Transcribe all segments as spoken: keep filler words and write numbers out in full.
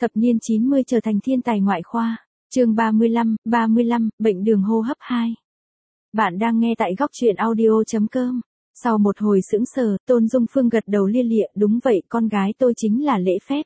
Thập niên chín mươi trở thành thiên tài ngoại khoa. Chương ba mươi lăm, ba mươi lăm, bệnh đường hô hấp hai. Bạn đang nghe tại góc truyện audio chấm com. Sau một hồi sững sờ, Tôn Dung Phương gật đầu lia lịa, đúng vậy, con gái tôi chính là lễ phép.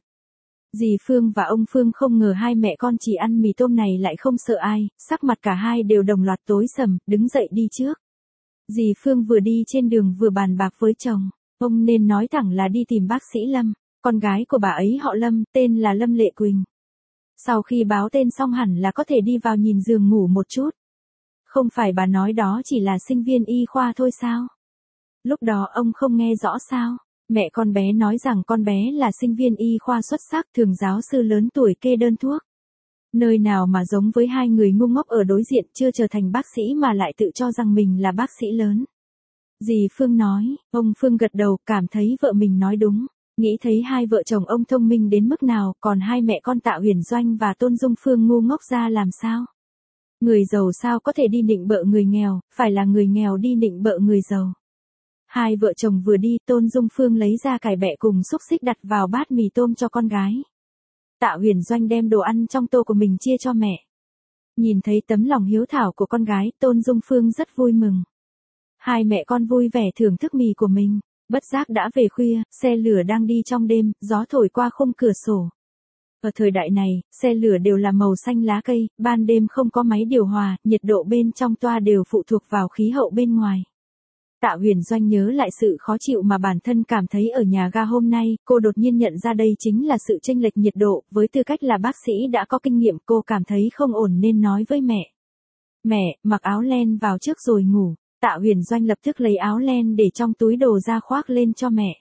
Dì Phương và ông Phương không ngờ hai mẹ con chỉ ăn mì tôm này lại không sợ ai, sắc mặt cả hai đều đồng loạt tối sầm, đứng dậy đi trước. Dì Phương vừa đi trên đường vừa bàn bạc với chồng, ông nên nói thẳng là đi tìm bác sĩ Lâm, con gái của bà ấy họ Lâm, tên là Lâm Lệ Quỳnh. Sau khi báo tên xong hẳn là có thể đi vào nhìn giường ngủ một chút. Không phải bà nói đó chỉ là sinh viên y khoa thôi sao? Lúc đó ông không nghe rõ sao? Mẹ con bé nói rằng con bé là sinh viên y khoa xuất sắc, thường giáo sư lớn tuổi kê đơn thuốc. Nơi nào mà giống với hai người ngu ngốc ở đối diện, chưa trở thành bác sĩ mà lại tự cho rằng mình là bác sĩ lớn. Dì Phương nói, ông Phương gật đầu, cảm thấy vợ mình nói đúng. Nghĩ thấy hai vợ chồng ông thông minh đến mức nào, còn hai mẹ con Tạ Huyền Doanh và Tôn Dung Phương ngu ngốc ra làm sao? Người giàu sao có thể đi nịnh bợ người nghèo, phải là người nghèo đi nịnh bợ người giàu. Hai vợ chồng vừa đi, Tôn Dung Phương lấy ra cải bẹ cùng xúc xích đặt vào bát mì tôm cho con gái. Tạ Huyền Doanh đem đồ ăn trong tô của mình chia cho mẹ. Nhìn thấy tấm lòng hiếu thảo của con gái, Tôn Dung Phương rất vui mừng. Hai mẹ con vui vẻ thưởng thức mì của mình. Bất giác đã về khuya, xe lửa đang đi trong đêm, gió thổi qua khung cửa sổ. Ở thời đại này, xe lửa đều là màu xanh lá cây, ban đêm không có máy điều hòa, nhiệt độ bên trong toa đều phụ thuộc vào khí hậu bên ngoài. Tạ Huyền Doanh nhớ lại sự khó chịu mà bản thân cảm thấy ở nhà ga hôm nay, cô đột nhiên nhận ra đây chính là sự chênh lệch nhiệt độ, với tư cách là bác sĩ đã có kinh nghiệm, cô cảm thấy không ổn nên nói với mẹ. Mẹ, mặc áo len vào trước rồi ngủ. Tạ Huyền Doanh lập tức lấy áo len để trong túi đồ ra khoác lên cho mẹ.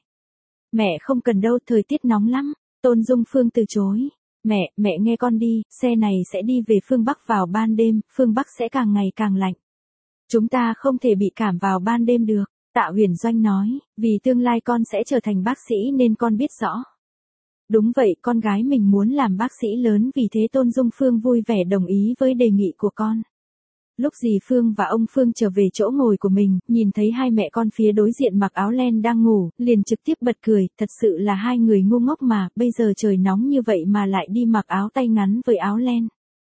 Mẹ không cần đâu, thời tiết nóng lắm. Tôn Dung Phương từ chối. Mẹ, mẹ nghe con đi, xe này sẽ đi về phương Bắc vào ban đêm, phương Bắc sẽ càng ngày càng lạnh. Chúng ta không thể bị cảm vào ban đêm được. Tạ Huyền Doanh nói, vì tương lai con sẽ trở thành bác sĩ nên con biết rõ. Đúng vậy, con gái mình muốn làm bác sĩ lớn, vì thế Tôn Dung Phương vui vẻ đồng ý với đề nghị của con. Lúc dì Phương và ông Phương trở về chỗ ngồi của mình, nhìn thấy hai mẹ con phía đối diện mặc áo len đang ngủ, liền trực tiếp bật cười, thật sự là hai người ngu ngốc mà, bây giờ trời nóng như vậy mà lại đi mặc áo tay ngắn với áo len.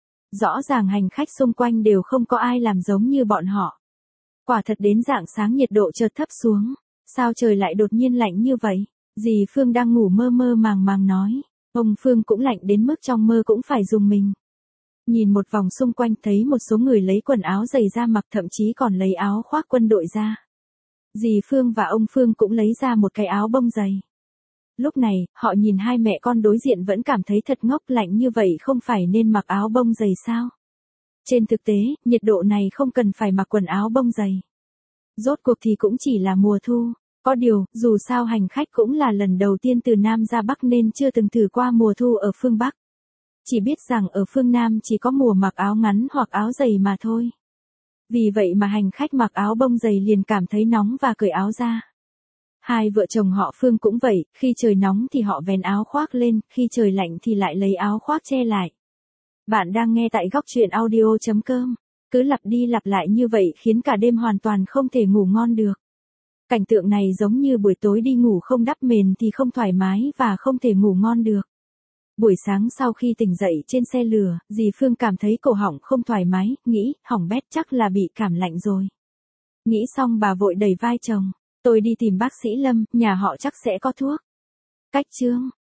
Rõ ràng hành khách xung quanh đều không có ai làm giống như bọn họ. Quả thật đến rạng sáng nhiệt độ chợt thấp xuống, sao trời lại đột nhiên lạnh như vậy? Dì Phương đang ngủ mơ mơ màng màng nói, ông Phương cũng lạnh đến mức trong mơ cũng phải dùng mình. Nhìn một vòng xung quanh thấy một số người lấy quần áo dày ra mặc, thậm chí còn lấy áo khoác quân đội ra. Dì Phương và ông Phương cũng lấy ra một cái áo bông dày. Lúc này, họ nhìn hai mẹ con đối diện vẫn cảm thấy thật ngốc, lạnh như vậy không phải nên mặc áo bông dày sao? Trên thực tế, nhiệt độ này không cần phải mặc quần áo bông dày. Rốt cuộc thì cũng chỉ là mùa thu. Có điều, dù sao hành khách cũng là lần đầu tiên từ Nam ra Bắc nên chưa từng thử qua mùa thu ở phương Bắc. Chỉ biết rằng ở phương Nam chỉ có mùa mặc áo ngắn hoặc áo dày mà thôi. Vì vậy mà hành khách mặc áo bông dày liền cảm thấy nóng và cởi áo ra. Hai vợ chồng họ Phương cũng vậy, khi trời nóng thì họ vén áo khoác lên, khi trời lạnh thì lại lấy áo khoác che lại. Bạn đang nghe tại góc truyện audio chấm com. Cứ lặp đi lặp lại như vậy khiến cả đêm hoàn toàn không thể ngủ ngon được. Cảnh tượng này giống như buổi tối đi ngủ không đắp mền thì không thoải mái và không thể ngủ ngon được. Buổi sáng sau khi tỉnh dậy trên xe lửa, dì Phương cảm thấy cổ họng không thoải mái, nghĩ, hỏng bét chắc là bị cảm lạnh rồi. Nghĩ xong bà vội đẩy vai chồng, tôi đi tìm bác sĩ Lâm, nhà họ chắc sẽ có thuốc. Cách chương